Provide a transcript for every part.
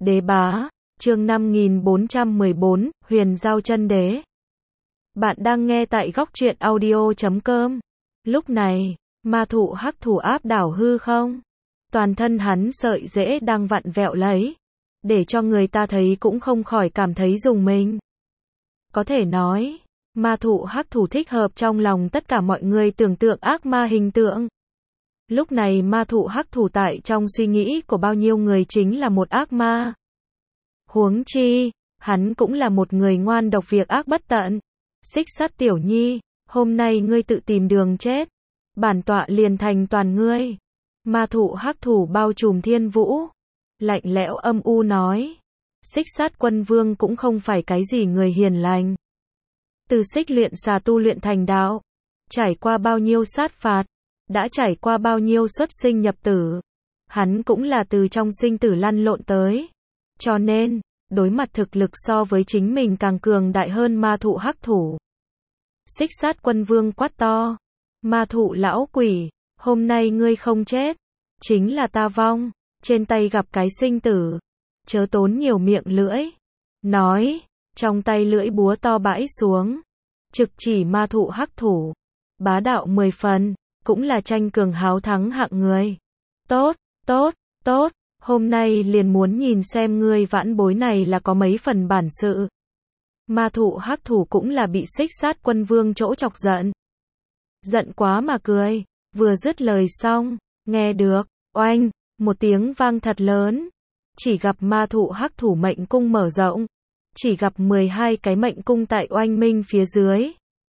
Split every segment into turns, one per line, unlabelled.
Đế bá, chương 5414, Huyền Giao Chân Đế. Bạn đang nghe tại góc truyện audio.com. Lúc này, ma thụ hắc thủ áp đảo hư không? Toàn thân hắn sợi rễ đang vặn vẹo lấy, để cho người ta thấy cũng không khỏi cảm thấy rùng mình. Có thể nói, ma thụ hắc thủ thích hợp trong lòng tất cả mọi người tưởng tượng ác ma hình tượng. Lúc này ma thụ hắc thủ tại trong suy nghĩ của bao nhiêu người chính là một ác ma. Huống chi, hắn cũng là một người ngoan độc việc ác bất tận. Xích Sắt tiểu nhi, hôm nay ngươi tự tìm đường chết, bản tọa liền thành toàn ngươi. Ma thụ hắc thủ bao trùm thiên vũ, lạnh lẽo âm u nói. Xích Sát quân vương cũng không phải cái gì người hiền lành. Từ xích luyện xà tu luyện thành đạo, trải qua bao nhiêu sát phạt, đã trải qua bao nhiêu xuất sinh nhập tử. Hắn cũng là từ trong sinh tử lăn lộn tới. Cho nên, đối mặt thực lực so với chính mình càng cường đại hơn ma thụ hắc thủ. Xích Sát quân vương quát to. Ma thụ lão quỷ, hôm nay ngươi không chết, chính là ta vong, trên tay gặp cái sinh tử. Chớ tốn nhiều miệng lưỡi. Nói, trong tay lưỡi búa to bãi xuống, trực chỉ ma thụ hắc thủ. Bá đạo 10 phần, cũng là tranh cường háo thắng hạng người. Tốt, tốt, tốt, hôm nay liền muốn nhìn xem ngươi vãn bối này là có mấy phần bản sự. Ma thụ hắc thủ cũng là bị Xích Sát quân vương chỗ chọc giận. Giận quá mà cười, vừa dứt lời xong, nghe được, oanh, một tiếng vang thật lớn. Chỉ gặp ma thụ hắc thủ mệnh cung mở rộng, chỉ gặp 12 cái mệnh cung tại oanh minh phía dưới.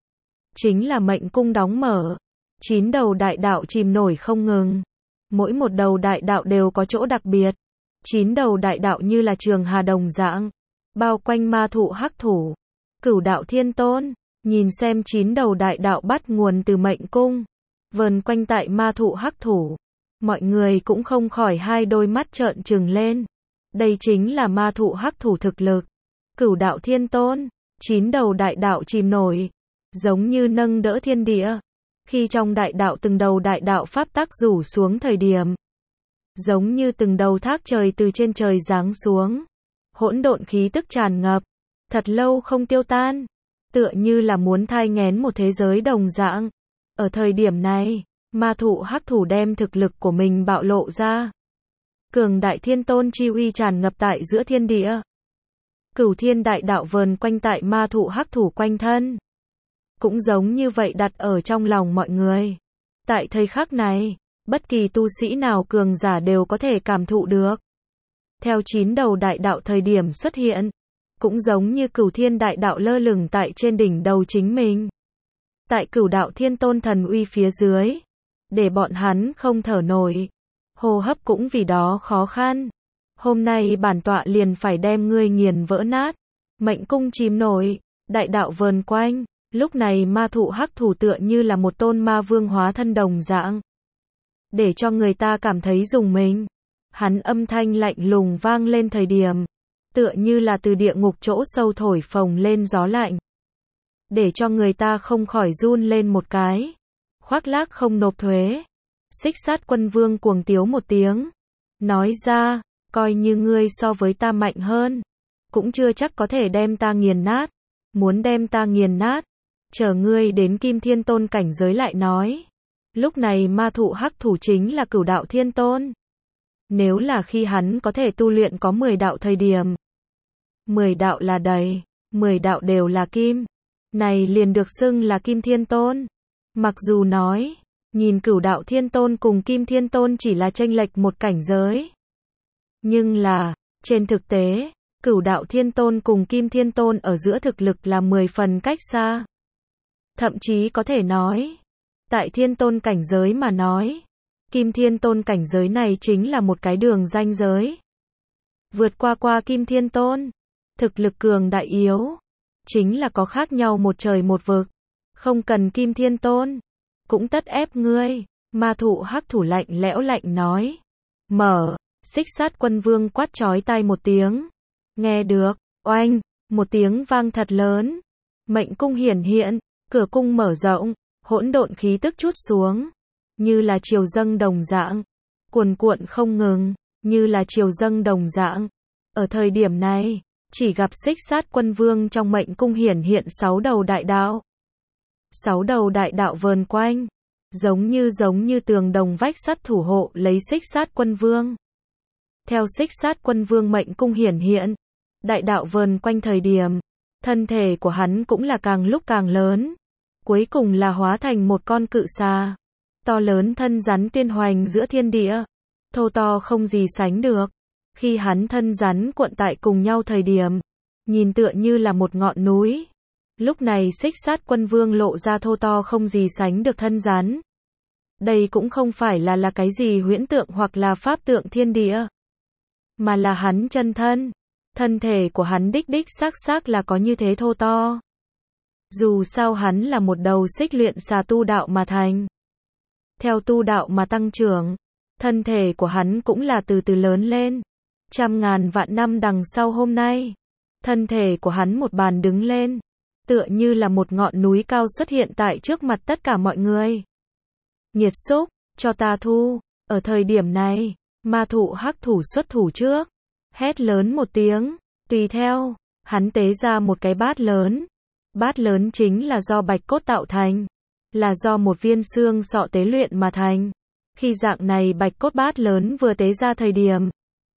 Chính là mệnh cung đóng mở, 9 đầu đại đạo chìm nổi không ngừng. Mỗi một đầu đại đạo đều có chỗ đặc biệt. 9 đầu đại đạo như là trường hà đồng dạng, bao quanh ma thụ hắc thủ. Cửu đạo thiên tôn, nhìn xem 9 đầu đại đạo bắt nguồn từ mệnh cung, vờn quanh tại ma thụ hắc thủ. Mọi người cũng không khỏi hai đôi mắt trợn trừng lên. Đây chính là ma thụ hắc thủ thực lực. Cửu đạo thiên tôn, 9 đầu đại đạo chìm nổi, giống như nâng đỡ thiên địa. Khi trong đại đạo từng đầu đại đạo pháp tắc rủ xuống thời điểm, giống như từng đầu thác trời từ trên trời giáng xuống. Hỗn độn khí tức tràn ngập, thật lâu không tiêu tan, tựa như là muốn thai nghén một thế giới đồng dạng. Ở thời điểm này, ma thụ hắc thủ đem thực lực của mình bạo lộ ra. Cường đại thiên tôn chi uy tràn ngập tại giữa thiên địa. Cửu thiên đại đạo vờn quanh tại ma thụ hắc thủ quanh thân. Cũng giống như vậy đặt ở trong lòng mọi người. Tại thời khắc này, bất kỳ tu sĩ nào cường giả đều có thể cảm thụ được. Theo 9 đầu đại đạo thời điểm xuất hiện, cũng giống như cửu thiên đại đạo lơ lửng tại trên đỉnh đầu chính mình. Tại cửu đạo thiên tôn thần uy phía dưới, để bọn hắn không thở nổi, hô hấp cũng vì đó khó khăn. Hôm nay bản tọa liền phải đem ngươi nghiền vỡ nát. Mệnh cung chìm nổi, đại đạo vờn quanh. Lúc này ma thụ hắc thủ tựa như là một tôn ma vương hóa thân đồng dạng, để cho người ta cảm thấy rùng mình. Hắn âm thanh lạnh lùng vang lên thời điểm, tựa như là từ địa ngục chỗ sâu thổi phồng lên gió lạnh, để cho người ta không khỏi run lên một cái. Khoác lác không nộp thuế. Xích Sát quân vương cuồng tiếu một tiếng, nói ra, coi như ngươi so với ta mạnh hơn, cũng chưa chắc có thể đem ta nghiền nát. Muốn đem ta nghiền nát, chờ ngươi đến Kim Thiên Tôn cảnh giới lại nói. Lúc này ma thụ hắc thủ chính là cửu đạo thiên tôn. Nếu là khi hắn có thể tu luyện có 10 đạo thời điểm, 10 đạo là đầy, 10 đạo đều là kim, này liền được xưng là Kim Thiên Tôn. Mặc dù nói, nhìn cửu đạo thiên tôn cùng Kim Thiên Tôn chỉ là chênh lệch một cảnh giới, nhưng là, trên thực tế, cửu đạo thiên tôn cùng Kim Thiên Tôn ở giữa thực lực là 10 phần cách xa. Thậm chí có thể nói, tại thiên tôn cảnh giới mà nói, Kim Thiên Tôn cảnh giới này chính là một cái đường ranh giới. Vượt qua Kim Thiên Tôn, thực lực cường đại yếu, chính là có khác nhau một trời một vực. Không cần Kim Thiên Tôn, cũng tất ép ngươi. Ma thụ hắc thủ lạnh lẽo lạnh nói. Mở, Xích Sát quân vương quát chói tai một tiếng. Nghe được, oanh, một tiếng vang thật lớn. Mệnh cung hiển hiện, cửa cung mở rộng, hỗn độn khí tức trút xuống, như là triều dâng đồng dạng, cuồn cuộn không ngừng, như là triều dâng đồng dạng. Ở thời điểm này, chỉ gặp Xích Sát Quân Vương trong mệnh cung hiển hiện 6 đầu đại đạo. 6 đầu đại đạo vờn quanh, giống như tường đồng vách sắt thủ hộ lấy Xích Sát Quân Vương. Theo Xích Sát Quân Vương mệnh cung hiển hiện, đại đạo vờn quanh thời điểm, thân thể của hắn cũng là càng lúc càng lớn, cuối cùng là hóa thành một con cự xà, to lớn thân rắn tiên hoành giữa thiên địa, thô to không gì sánh được. Khi hắn thân rắn cuộn tại cùng nhau thời điểm, nhìn tựa như là một ngọn núi. Lúc này Xích Sát Quân Vương lộ ra thô to không gì sánh được thân rắn. Đây cũng không phải là cái gì huyễn tượng hoặc là pháp tượng thiên địa, mà là hắn chân thân. Thân thể của hắn đích xác là có như thế thô to. Dù sao hắn là một đầu xích luyện xà tu đạo mà thành. Theo tu đạo mà tăng trưởng, thân thể của hắn cũng là từ từ lớn lên. Trăm ngàn vạn năm đằng sau hôm nay, thân thể của hắn một bàn đứng lên, tựa như là một ngọn núi cao xuất hiện tại trước mặt tất cả mọi người. Nghiệt xúc, cho ta thu. Ở thời điểm này, ma thụ hắc thủ xuất thủ trước, hét lớn một tiếng, tùy theo, hắn tế ra một cái bát lớn. Bát lớn chính là do bạch cốt tạo thành, là do một viên xương sọ tế luyện mà thành. Khi dạng này bạch cốt bát lớn vừa tế ra thời điểm,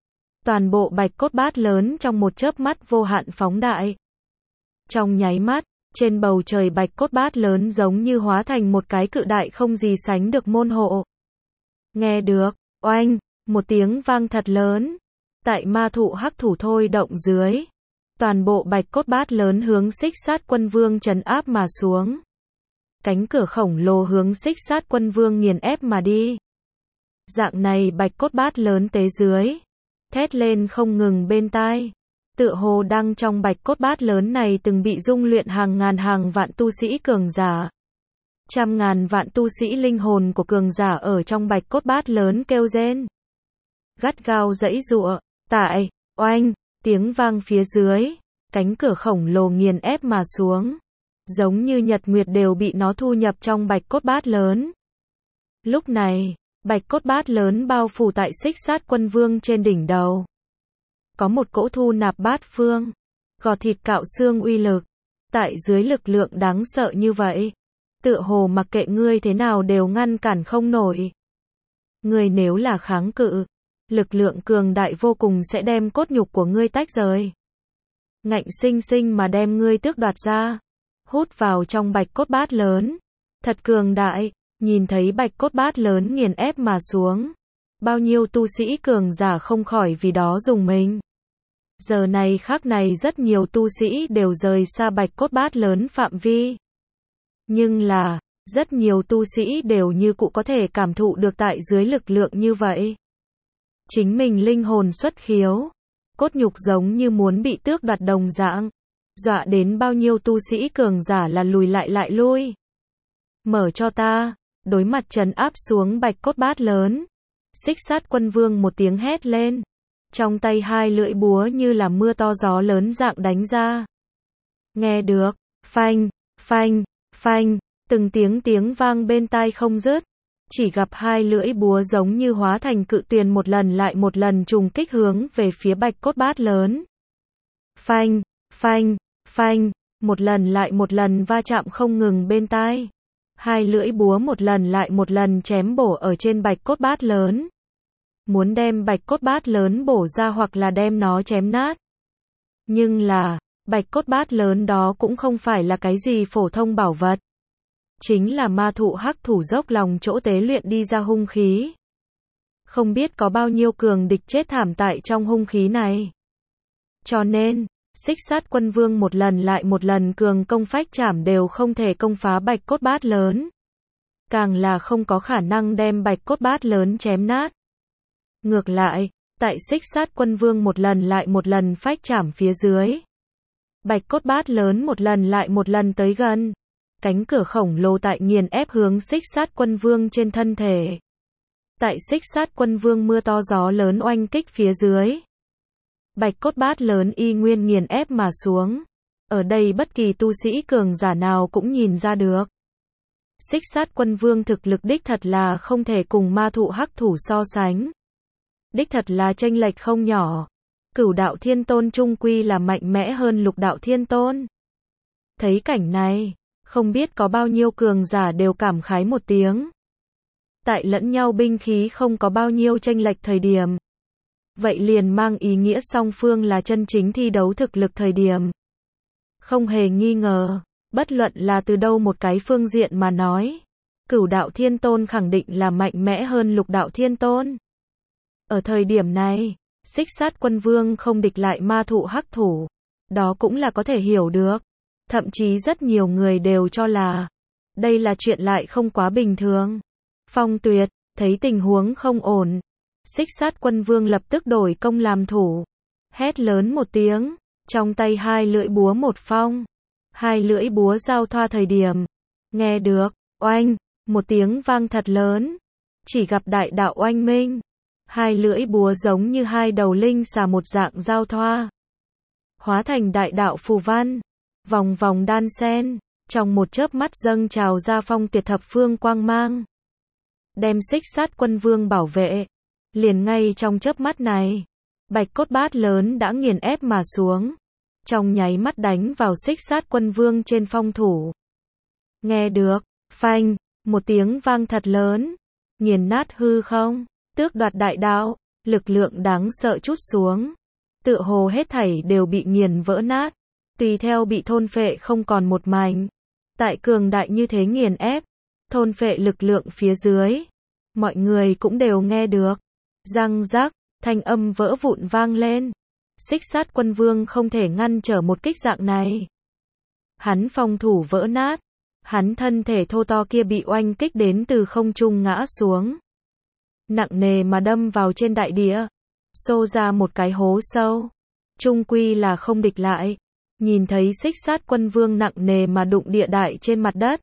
toàn bộ bạch cốt bát lớn trong một chớp mắt vô hạn phóng đại. Trong nháy mắt, trên bầu trời bạch cốt bát lớn giống như hóa thành một cái cự đại không gì sánh được môn hộ. Nghe được, oanh, một tiếng vang thật lớn. Tại ma thụ hắc thủ thôi động dưới, toàn bộ bạch cốt bát lớn hướng Xích Sát Quân Vương trấn áp mà xuống. Cánh cửa khổng lồ hướng Xích Sát Quân Vương nghiền ép mà đi. Dạng này bạch cốt bát lớn tế dưới, thét lên không ngừng bên tai. Tựa hồ đang trong bạch cốt bát lớn này từng bị dung luyện hàng ngàn hàng vạn tu sĩ cường giả. Trăm ngàn vạn tu sĩ linh hồn của cường giả ở trong bạch cốt bát lớn kêu rên. Gắt gao giãy giụa, tại, oanh, tiếng vang phía dưới, cánh cửa khổng lồ nghiền ép mà xuống. Giống như nhật nguyệt đều bị nó thu nhập trong bạch cốt bát lớn. Lúc này, bạch cốt bát lớn bao phủ tại Xích Sát Quân Vương trên đỉnh đầu. Có một cỗ thu nạp bát phương, gọt thịt cạo xương uy lực. Tại dưới lực lượng đáng sợ như vậy, tựa hồ mặc kệ ngươi thế nào đều ngăn cản không nổi. Ngươi nếu là kháng cự, lực lượng cường đại vô cùng sẽ đem cốt nhục của ngươi tách rời. Ngạnh sinh sinh mà đem ngươi tước đoạt ra, hút vào trong bạch cốt bát lớn. Thật cường đại, nhìn thấy bạch cốt bát lớn nghiền ép mà xuống. Bao nhiêu tu sĩ cường giả không khỏi vì đó rùng mình. Giờ này khắc này rất nhiều tu sĩ đều rời xa bạch cốt bát lớn phạm vi. Nhưng là, rất nhiều tu sĩ đều như cũ có thể cảm thụ được tại dưới lực lượng như vậy. Chính mình linh hồn xuất khiếu, cốt nhục giống như muốn bị tước đoạt đồng dạng, dọa đến bao nhiêu tu sĩ cường giả là lùi lại lui. Mở cho ta, đối mặt trấn áp xuống bạch cốt bát lớn. Xích Sát Quân Vương một tiếng hét lên, trong tay hai lưỡi búa như là mưa to gió lớn dạng đánh ra. Nghe được, phanh, phanh, phanh, từng tiếng vang bên tai không dứt. Chỉ gặp hai lưỡi búa giống như hóa thành cự tuyền một lần lại một lần trùng kích hướng về phía bạch cốt bát lớn. Phanh, phanh, phanh, một lần lại một lần va chạm không ngừng bên tai. Hai lưỡi búa một lần lại một lần chém bổ ở trên bạch cốt bát lớn. Muốn đem bạch cốt bát lớn bổ ra hoặc là đem nó chém nát. Nhưng là, bạch cốt bát lớn đó cũng không phải là cái gì phổ thông bảo vật. Chính là ma thụ hắc thủ dốc lòng chỗ tế luyện đi ra hung khí. Không biết có bao nhiêu cường địch chết thảm tại trong hung khí này. Cho nên, Xích Sát Quân Vương một lần lại một lần cường công phách chảm đều không thể công phá bạch cốt bát lớn. Càng là không có khả năng đem bạch cốt bát lớn chém nát. Ngược lại, tại Xích Sát Quân Vương một lần lại một lần phách chảm phía dưới. Bạch cốt bát lớn một lần lại một lần tới gần. Cánh cửa khổng lồ tại nghiền ép hướng Xích Sát Quân Vương trên thân thể. Tại Xích Sát Quân Vương mưa to gió lớn oanh kích phía dưới. Bạch cốt bát lớn y nguyên nghiền ép mà xuống. Ở đây bất kỳ tu sĩ cường giả nào cũng nhìn ra được. Xích Sát Quân Vương thực lực đích thật là không thể cùng ma thụ hắc thủ so sánh. Đích thật là chênh lệch không nhỏ. Cửu đạo thiên tôn chung quy là mạnh mẽ hơn lục đạo thiên tôn. Thấy cảnh này, không biết có bao nhiêu cường giả đều cảm khái một tiếng. Tại lẫn nhau binh khí không có bao nhiêu chênh lệch thời điểm. Vậy liền mang ý nghĩa song phương là chân chính thi đấu thực lực thời điểm. Không hề nghi ngờ, bất luận là từ đâu một cái phương diện mà nói. Cửu đạo thiên tôn khẳng định là mạnh mẽ hơn lục đạo thiên tôn. Ở thời điểm này, Xích Sát Quân Vương không địch lại ma thụ hắc thủ. Đó cũng là có thể hiểu được. Thậm chí rất nhiều người đều cho là đây là chuyện lại không quá bình thường. Phong Tuyệt, thấy tình huống không ổn. Xích Sát Quân Vương lập tức đổi công làm thủ. Hét lớn một tiếng, trong tay hai lưỡi búa một phong. Hai lưỡi búa giao thoa thời điểm. Nghe được, oanh, một tiếng vang thật lớn. Chỉ gặp đại đạo oanh minh. Hai lưỡi búa giống như hai đầu linh xà một dạng giao thoa. Hóa thành đại đạo phù văn. Vòng vòng đan xen, trong một chớp mắt dâng trào ra phong tuyệt thập phương quang mang. Đem Xích Sát Quân Vương bảo vệ. Liền ngay trong chớp mắt này, bạch cốt bát lớn đã nghiền ép mà xuống. Trong nháy mắt đánh vào Xích Sát Quân Vương trên phong thủ. Nghe được, phanh, một tiếng vang thật lớn. Nghiền nát hư không, tước đoạt đại đạo, lực lượng đáng sợ trút xuống. Tựa hồ hết thảy đều bị nghiền vỡ nát. Tùy theo bị thôn phệ không còn một mảnh. Tại cường đại như thế nghiền ép, thôn phệ lực lượng phía dưới. Mọi người cũng đều nghe được. Răng rắc, thanh âm vỡ vụn vang lên. Xích Sát Quân Vương không thể ngăn trở một kích dạng này. Hắn phòng thủ vỡ nát. Hắn thân thể thô to kia bị oanh kích đến từ không trung ngã xuống. Nặng nề mà đâm vào trên đại địa. Xô ra một cái hố sâu. Chung quy là không địch lại. Nhìn thấy Xích Sát Quân Vương nặng nề mà đụng địa đại trên mặt đất.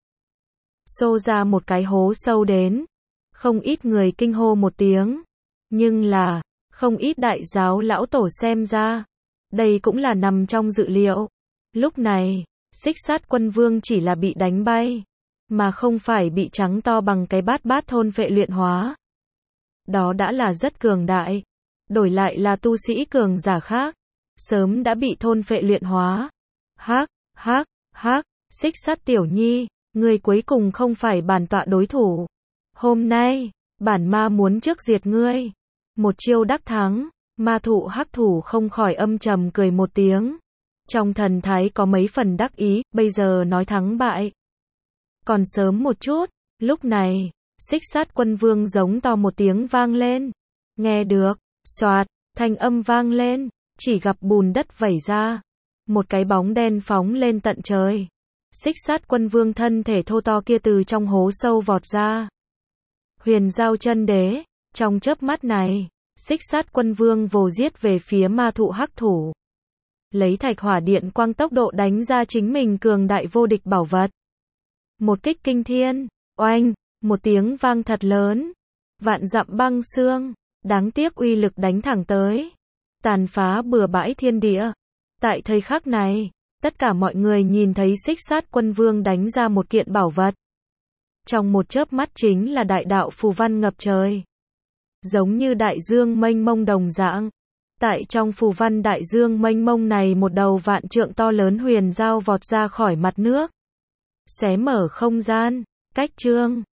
Xô ra một cái hố sâu đến. Không ít người kinh hô một tiếng. Nhưng là, không ít đại giáo lão tổ xem ra. Đây cũng là nằm trong dự liệu. Lúc này, Xích Sát Quân Vương chỉ là bị đánh bay. Mà không phải bị trắng to bằng cái bát thôn phệ luyện hóa. Đó đã là rất cường đại. Đổi lại là tu sĩ cường giả khác. Sớm đã bị thôn phệ luyện hóa. Hắc, Xích Sát tiểu nhi, ngươi cuối cùng không phải bản tọa đối thủ. Hôm nay, bản ma muốn trước diệt ngươi. Một chiêu đắc thắng, ma thụ hắc thủ không khỏi âm trầm cười một tiếng. Trong thần thái có mấy phần đắc ý, bây giờ nói thắng bại. Còn sớm một chút, lúc này, Xích Sát Quân Vương giống to một tiếng vang lên. Nghe được, xoạt, thanh âm vang lên, chỉ gặp bùn đất vẩy ra. Một cái bóng đen phóng lên tận trời. Xích Sát Quân Vương thân thể thô to kia từ trong hố sâu vọt ra. Huyền Giao Chân Đế, trong chớp mắt này, Xích Sát Quân Vương vồ giết về phía ma thụ hắc thủ. Lấy thạch hỏa điện quang tốc độ đánh ra chính mình cường đại vô địch bảo vật. Một kích kinh thiên, oanh, một tiếng vang thật lớn. Vạn dặm băng xương, đáng tiếc uy lực đánh thẳng tới. Tàn phá bừa bãi thiên địa. Tại thời khắc này, tất cả mọi người nhìn thấy Xích Sát Quân Vương đánh ra một kiện bảo vật. Trong một chớp mắt chính là đại đạo phù văn ngập trời. Giống như đại dương mênh mông đồng dạng. Tại trong phù văn đại dương mênh mông này một đầu vạn trượng to lớn huyền giao vọt ra khỏi mặt nước. Xé mở không gian, cách chương.